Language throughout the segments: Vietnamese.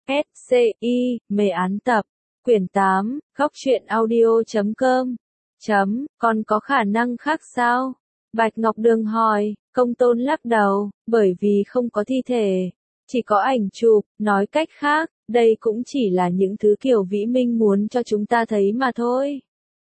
SCI, mê án tập, quyển 8, góc truyện audio.com. Còn có khả năng khác sao? Bạch Ngọc Đường hỏi, Công Tôn lắc đầu, bởi vì không có thi thể, chỉ có ảnh chụp, nói cách khác, đây cũng chỉ là những thứ Kiều Vĩ Minh muốn cho chúng ta thấy mà thôi.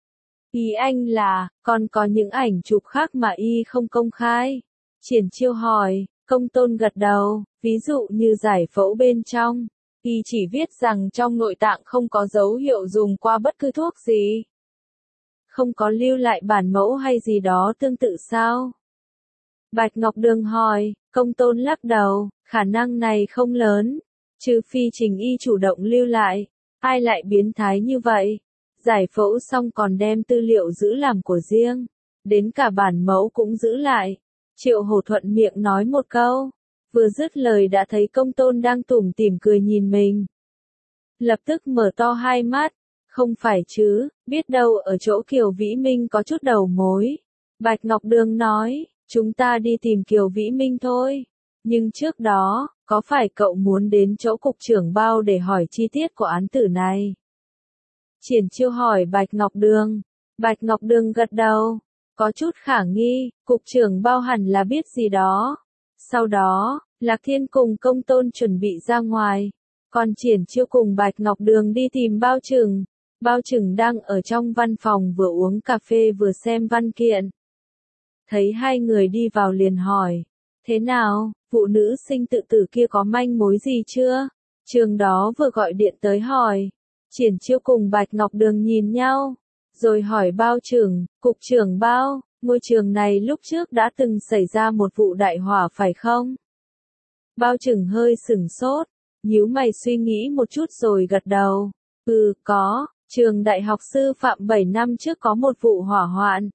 Ý anh là, còn có những ảnh chụp khác mà y không công khai? Triển Chiêu hỏi, Công Tôn gật đầu, ví dụ như giải phẫu bên trong, y chỉ viết rằng trong nội tạng không có dấu hiệu dùng qua bất cứ thuốc gì. Không có lưu lại bản mẫu hay gì đó tương tự sao? Bạch Ngọc Đường hỏi, Công Tôn lắc đầu, khả năng này không lớn, trừ phi Trình Y chủ động lưu lại, ai lại biến thái như vậy? Giải phẫu xong còn đem tư liệu giữ làm của riêng, đến cả bản mẫu cũng giữ lại. Triệu Hổ thuận miệng nói một câu, vừa dứt lời đã thấy Công Tôn đang tủm tỉm cười nhìn mình. Lập tức mở to hai mắt, không phải chứ, biết đâu ở chỗ Kiều Vĩ Minh có chút đầu mối. Bạch Ngọc Đường nói, chúng ta đi tìm Kiều Vĩ Minh thôi. Nhưng trước đó, có phải cậu muốn đến chỗ cục trưởng Bao để hỏi chi tiết của án tử này? Triển Chiêu hỏi Bạch Ngọc Đường. Bạch Ngọc Đường gật đầu, có chút khả nghi, cục trưởng Bao hẳn là biết gì đó. Sau đó, Lạc Thiên cùng Công Tôn chuẩn bị ra ngoài, còn Triển Chiêu cùng Bạch Ngọc Đường đi tìm Bao Trừng. Bao Trừng đang ở trong văn phòng vừa uống cà phê vừa xem văn kiện. Thấy hai người đi vào liền hỏi, thế nào, vụ nữ sinh tự tử kia có manh mối gì chưa? Trường đó vừa gọi điện tới hỏi. Triển Chiêu cùng Bạch Ngọc Đường nhìn nhau, rồi hỏi Bao Trừng, cục trưởng Bao, ngôi trường này lúc trước đã từng xảy ra một vụ đại hỏa phải không? Bao Trừng hơi sửng sốt, nhíu mày suy nghĩ một chút rồi gật đầu, có, trường đại học sư phạm 7 năm trước có một vụ hỏa hoạn.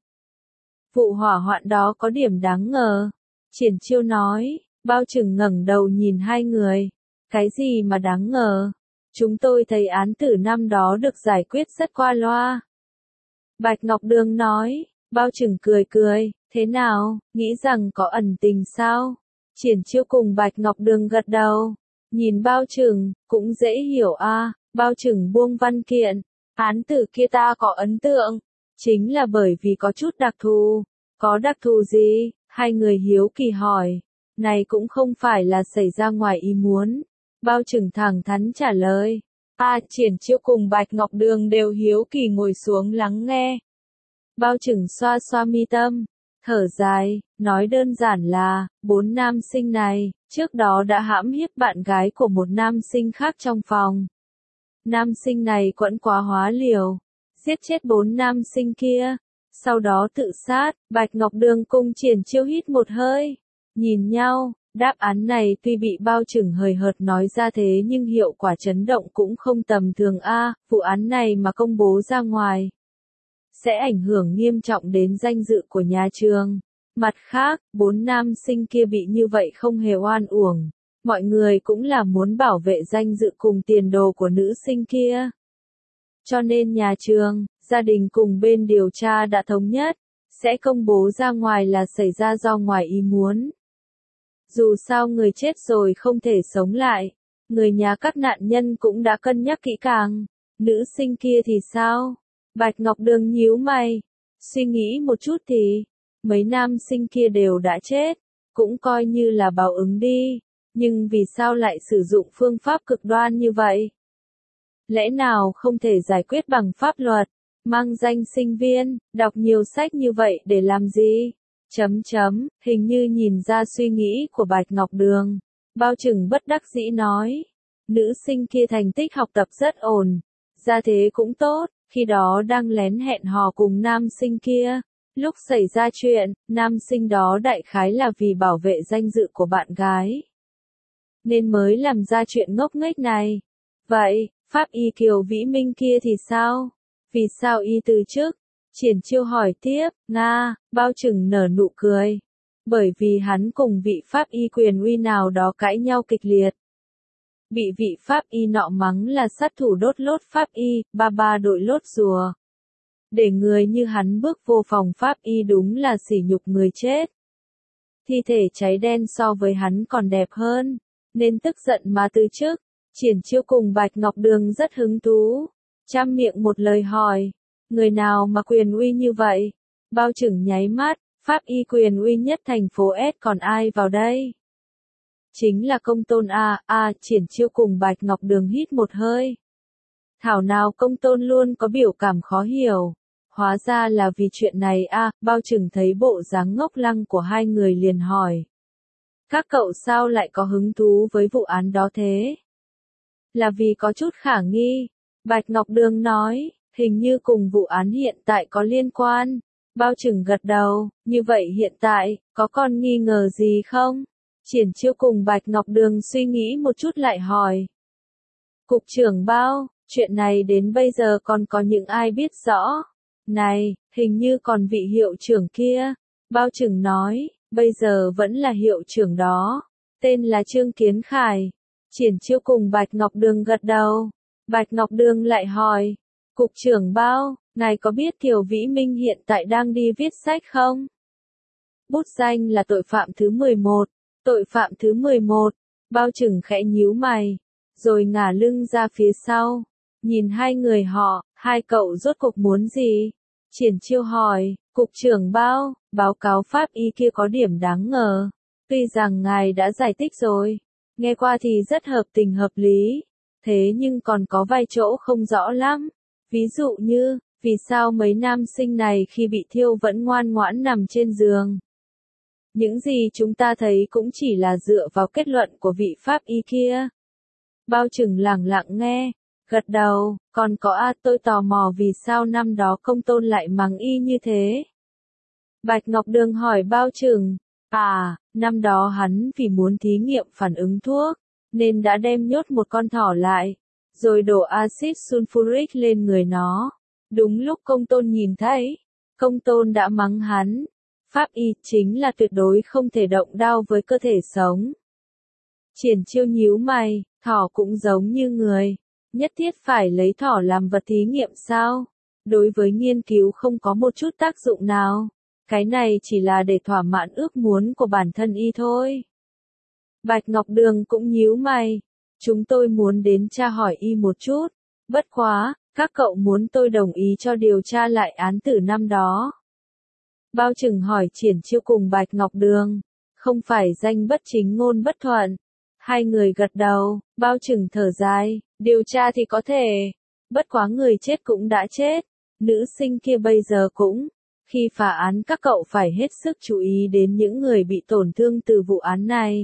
Vụ hỏa hoạn đó có điểm đáng ngờ. Triển Chiêu nói, Bao Trừng ngẩng đầu nhìn hai người, cái gì mà đáng ngờ? Chúng tôi thấy án tử năm đó được giải quyết rất qua loa. Bạch Ngọc Đường nói, Bao Trừng cười cười, thế nào, nghĩ rằng có ẩn tình sao? Triển Chiêu cùng Bạch Ngọc Đường gật đầu, nhìn Bao Trừng, cũng dễ hiểu a. Bao Trừng buông văn kiện, án tử kia ta có ấn tượng, chính là bởi vì có chút đặc thù. Có đặc thù gì? Hai người hiếu kỳ hỏi, này cũng không phải là xảy ra ngoài ý muốn. Bao Trừng thẳng thắn trả lời. Triển Chiêu cùng Bạch Ngọc Đường đều hiếu kỳ ngồi xuống lắng nghe. Bao Trừng xoa xoa mi tâm, thở dài, nói đơn giản là, 4 nam sinh này, trước đó đã hãm hiếp bạn gái của một nam sinh khác trong phòng. Nam sinh này quẫn quá hóa liều, giết chết 4 nam sinh kia, sau đó tự sát. Bạch Ngọc Đường cùng Triển Chiêu hít một hơi, nhìn nhau. Đáp án này tuy bị Bao Trừng hời hợt nói ra thế nhưng hiệu quả chấn động cũng không tầm thường a. Vụ án này mà công bố ra ngoài, sẽ ảnh hưởng nghiêm trọng đến danh dự của nhà trường. Mặt khác, 4 nam sinh kia bị như vậy không hề oan uổng. Mọi người cũng là muốn bảo vệ danh dự cùng tiền đồ của nữ sinh kia. Cho nên nhà trường, gia đình cùng bên điều tra đã thống nhất, sẽ công bố ra ngoài là xảy ra do ngoài ý muốn. Dù sao người chết rồi không thể sống lại, người nhà các nạn nhân cũng đã cân nhắc kỹ càng. Nữ sinh kia thì sao? Bạch Ngọc Đường nhíu mày, suy nghĩ một chút thì, mấy nam sinh kia đều đã chết, cũng coi như là báo ứng đi, nhưng vì sao lại sử dụng phương pháp cực đoan như vậy? Lẽ nào không thể giải quyết bằng pháp luật? Mang danh sinh viên, đọc nhiều sách như vậy để làm gì? Hình như nhìn ra suy nghĩ của Bạch Ngọc Đường. Bao Trừng bất đắc dĩ nói, nữ sinh kia thành tích học tập rất ổn, gia thế cũng tốt, khi đó đang lén hẹn hò cùng nam sinh kia. Lúc xảy ra chuyện, nam sinh đó đại khái là vì bảo vệ danh dự của bạn gái, nên mới làm ra chuyện ngốc nghếch này. Vậy, pháp y Kiều Vĩ Minh kia thì sao? Vì sao y từ chức? Triển Chiêu hỏi tiếp, Bao Trừng nở nụ cười. Bởi vì hắn cùng vị pháp y quyền uy nào đó cãi nhau kịch liệt. Bị vị pháp y nọ mắng là sát thủ đốt lốt pháp y, ba đội lốt rùa. Để người như hắn bước vô phòng pháp y đúng là sỉ nhục người chết. Thi thể cháy đen so với hắn còn đẹp hơn, nên tức giận mà từ chức. Triển Chiêu cùng Bạch Ngọc Đường rất hứng thú, trăm miệng một lời hỏi, người nào mà quyền uy như vậy? Bao Chừng nháy mắt, pháp y quyền uy nhất thành phố S còn ai vào đây? Chính là Công Tôn a. Triển Chiêu cùng Bạch Ngọc Đường hít một hơi. Thảo nào Công Tôn luôn có biểu cảm khó hiểu. Hóa ra là vì chuyện này a. Bao Chừng thấy bộ dáng ngốc lăng của hai người liền hỏi. Các cậu sao lại có hứng thú với vụ án đó thế? Là vì có chút khả nghi. Bạch Ngọc Đường nói, hình như cùng vụ án hiện tại có liên quan. Bao Chừng gật đầu, như vậy hiện tại, có còn nghi ngờ gì không? Triển Chiêu cùng Bạch Ngọc Đường suy nghĩ một chút lại hỏi. Cục trưởng Bao, chuyện này đến bây giờ còn có những ai biết rõ? Này, hình như còn vị hiệu trưởng kia. Bao Chừng nói, bây giờ vẫn là hiệu trưởng đó. Tên là Trương Kiến Khải. Triển Chiêu cùng Bạch Ngọc Đường gật đầu. Bạch Ngọc Đường lại hỏi. Cục trưởng Bao, ngài có biết Kiều Vĩ Minh hiện tại đang đi viết sách không? Bút danh là tội phạm thứ 11. Tội phạm thứ 11. Bao Chừng khẽ nhíu mày. Rồi ngả lưng ra phía sau. Nhìn hai người họ, hai cậu rốt cuộc muốn gì? Triển Chiêu hỏi, Cục trưởng Bao, báo cáo pháp y kia có điểm đáng ngờ. Tuy rằng ngài đã giải thích rồi. Nghe qua thì rất hợp tình hợp lý. Thế nhưng còn có vài chỗ không rõ lắm. Ví dụ như, vì sao mấy nam sinh này khi bị thiêu vẫn ngoan ngoãn nằm trên giường? Những gì chúng ta thấy cũng chỉ là dựa vào kết luận của vị pháp y kia. Bao Chừng lẳng lặng nghe, gật đầu, còn có tôi tò mò vì sao năm đó Công Tôn lại mắng y như thế. Bạch Ngọc Đường hỏi Bao Chừng, năm đó hắn vì muốn thí nghiệm phản ứng thuốc, nên đã đem nhốt một con thỏ lại, rồi đổ axit sulfuric lên người nó. Đúng lúc Công Tôn nhìn thấy, Công Tôn đã mắng hắn. Pháp y chính là tuyệt đối không thể động đao với cơ thể sống. Triển Chiêu nhíu mày, thỏ cũng giống như người. Nhất thiết phải lấy thỏ làm vật thí nghiệm sao? Đối với nghiên cứu không có một chút tác dụng nào. Cái này chỉ là để thỏa mãn ước muốn của bản thân y thôi. Bạch Ngọc Đường cũng nhíu mày. Chúng tôi muốn đến tra hỏi y một chút. Bất quá, các cậu muốn tôi đồng ý cho điều tra lại án tử năm đó. Bao Chừng hỏi Triển Chiêu cùng Bạch Ngọc Đường. Không phải danh bất chính ngôn bất thuận. Hai người gật đầu, Bao Chừng thở dài, điều tra thì có thể. Bất quá người chết cũng đã chết. Nữ sinh kia bây giờ cũng. Khi phá án các cậu phải hết sức chú ý đến những người bị tổn thương từ vụ án này.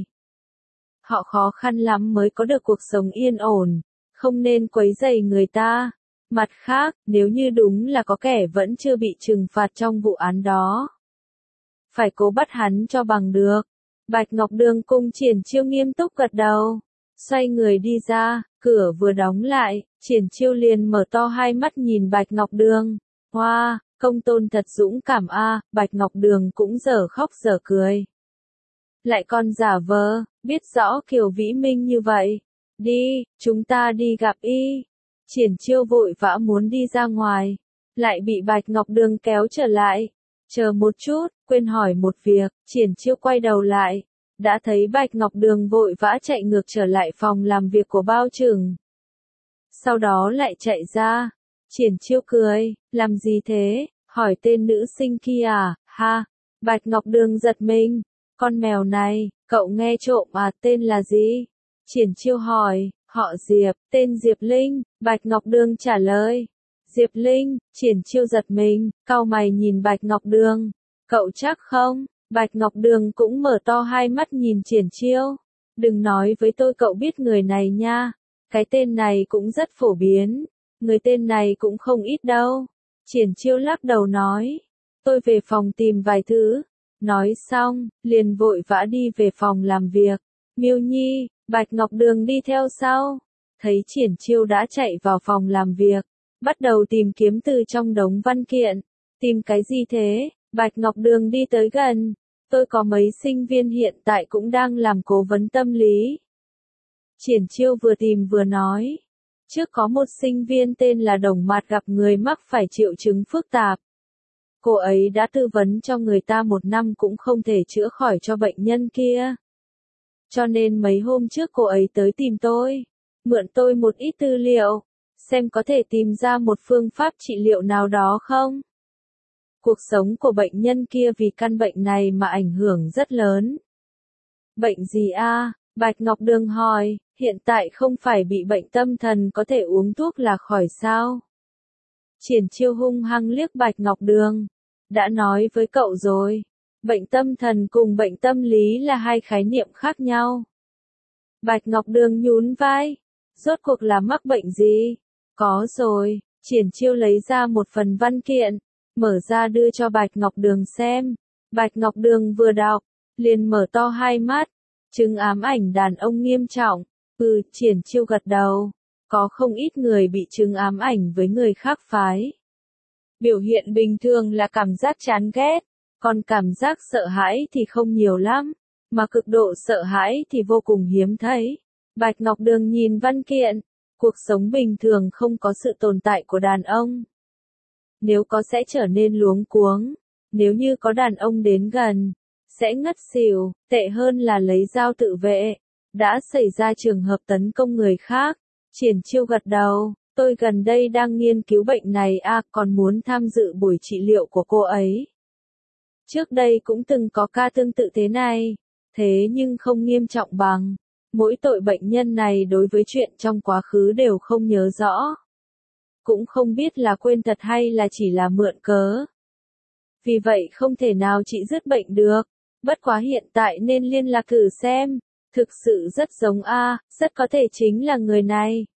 Họ khó khăn lắm mới có được cuộc sống yên ổn. Không nên quấy rầy người ta. Mặt khác, nếu như đúng là có kẻ vẫn chưa bị trừng phạt trong vụ án đó, phải cố bắt hắn cho bằng được. Bạch Ngọc Đường cùng Triển Chiêu nghiêm túc gật đầu. Xoay người đi ra, cửa vừa đóng lại, Triển Chiêu liền mở to hai mắt nhìn Bạch Ngọc Đường. Hoa, Công Tôn thật dũng cảm a. Bạch Ngọc Đường cũng dở khóc dở cười. Lại còn giả vờ, biết rõ Kiều Vĩ Minh như vậy. Đi, chúng ta đi gặp y. Triển Chiêu vội vã muốn đi ra ngoài, lại bị Bạch Ngọc Đường kéo trở lại. Chờ một chút, quên hỏi một việc. Triển Chiêu quay đầu lại, đã thấy Bạch Ngọc Đường vội vã chạy ngược trở lại phòng làm việc của Bao Chừng. Sau đó lại chạy ra. Triển Chiêu cười, làm gì thế? Hỏi tên nữ sinh kia à? Ha! Bạch Ngọc Đường giật mình. Con mèo này, cậu nghe trộm à? Tên là gì? Triển Chiêu hỏi. Họ Diệp, tên Diệp Linh. Bạch Ngọc Đường trả lời. Diệp Linh. Triển Chiêu giật mình, cau mày nhìn Bạch Ngọc Đường. Cậu chắc không? Bạch Ngọc Đường cũng mở to hai mắt nhìn Triển Chiêu. Đừng nói với tôi cậu biết người này nha. Cái tên này cũng rất phổ biến. Người tên này cũng không ít đâu. Triển Chiêu lắc đầu nói. Tôi về phòng tìm vài thứ. Nói xong, liền vội vã đi về phòng làm việc. Miêu Nhi, Bạch Ngọc Đường đi theo sau. Thấy Triển Chiêu đã chạy vào phòng làm việc. Bắt đầu tìm kiếm từ trong đống văn kiện. Tìm cái gì thế? Bạch Ngọc Đường đi tới gần. Tôi có mấy sinh viên hiện tại cũng đang làm cố vấn tâm lý. Triển Chiêu vừa tìm vừa nói. Trước có một sinh viên tên là Đồng Mạt gặp người mắc phải triệu chứng phức tạp. Cô ấy đã tư vấn cho người ta 1 năm cũng không thể chữa khỏi cho bệnh nhân kia. Cho nên mấy hôm trước cô ấy tới tìm tôi. mượn tôi một ít tư liệu, xem có thể tìm ra một phương pháp trị liệu nào đó không? Cuộc sống của bệnh nhân kia vì căn bệnh này mà ảnh hưởng rất lớn. Bệnh gì a? Bạch Ngọc Đường hỏi, hiện tại không phải bị bệnh tâm thần có thể uống thuốc là khỏi sao? Triển Chiêu hung hăng liếc Bạch Ngọc Đường. Đã nói với cậu rồi, bệnh tâm thần cùng bệnh tâm lý là hai khái niệm khác nhau. Bạch Ngọc Đường nhún vai, rốt cuộc là mắc bệnh gì? Có rồi, Triển Chiêu lấy ra một phần văn kiện, mở ra đưa cho Bạch Ngọc Đường xem. Bạch Ngọc Đường vừa đọc, liền mở to hai mắt, chứng ám ảnh đàn ông nghiêm trọng. Triển Chiêu gật đầu, có không ít người bị chứng ám ảnh với người khác phái. Biểu hiện bình thường là cảm giác chán ghét, còn cảm giác sợ hãi thì không nhiều lắm, mà cực độ sợ hãi thì vô cùng hiếm thấy. Bạch Ngọc Đường nhìn văn kiện, cuộc sống bình thường không có sự tồn tại của đàn ông. Nếu có sẽ trở nên luống cuống, nếu như có đàn ông đến gần, sẽ ngất xỉu, tệ hơn là lấy dao tự vệ. Đã xảy ra trường hợp tấn công người khác. Triển Chiêu gật đầu, tôi gần đây đang nghiên cứu bệnh này còn muốn tham dự buổi trị liệu của cô ấy. Trước đây cũng từng có ca tương tự thế này, thế nhưng không nghiêm trọng bằng. Mỗi tội bệnh nhân này đối với chuyện trong quá khứ đều không nhớ rõ. Cũng không biết là quên thật hay là chỉ là mượn cớ. Vì vậy không thể nào trị dứt bệnh được, bất quá hiện tại nên liên lạc thử xem. Thực sự rất giống rất có thể chính là người này.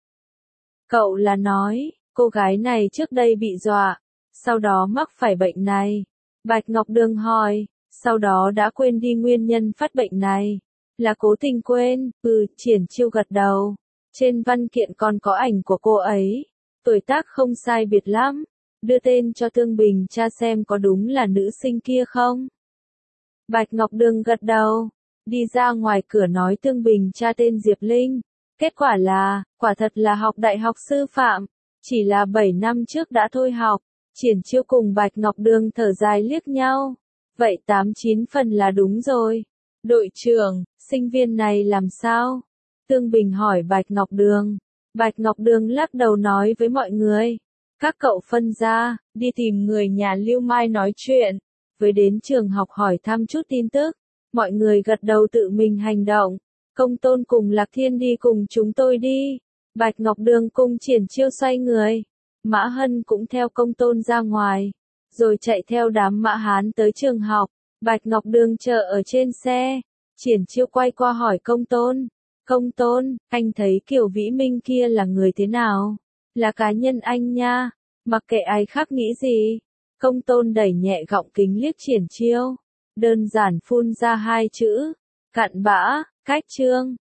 Cậu là nói, cô gái này trước đây bị dọa, sau đó mắc phải bệnh này. Bạch Ngọc Đường hỏi, sau đó đã quên đi nguyên nhân phát bệnh này. Là cố tình quên, Triển Chiêu gật đầu. Trên văn kiện còn có ảnh của cô ấy. Tuổi tác không sai biệt lắm. Đưa tên cho Tương Bình tra xem có đúng là nữ sinh kia không. Bạch Ngọc Đường gật đầu. Đi ra ngoài cửa nói Tương Bình tra tên Diệp Linh. Kết quả là, quả thật là học đại học sư phạm. Chỉ là 7 năm trước đã thôi học. Triển Chiêu cùng Bạch Ngọc Đường thở dài liếc nhau. Vậy 8-9 phần là đúng rồi. Đội trưởng, sinh viên này làm sao? Tương Bình hỏi Bạch Ngọc Đường. Bạch Ngọc Đường lắc đầu nói với mọi người. Các cậu phân ra, đi tìm người nhà Lưu Mai nói chuyện. Với đến trường học hỏi thăm chút tin tức. Mọi người gật đầu tự mình hành động. Công Tôn cùng Lạc Thiên đi cùng chúng tôi đi. Bạch Ngọc Đường cùng Triển Chiêu xoay người. Mã Hân cũng theo Công Tôn ra ngoài. Rồi chạy theo đám Mã Hán tới trường học. Bạch Ngọc Đường chờ ở trên xe. Triển Chiêu quay qua hỏi Công Tôn. Công Tôn, anh thấy Kiều Vĩ Minh kia là người thế nào? Là cá nhân anh nha. Mặc kệ ai khác nghĩ gì. Công Tôn đẩy nhẹ gọng kính liếc Triển Chiêu. Đơn giản phun ra hai chữ. Cặn bã, cách chương.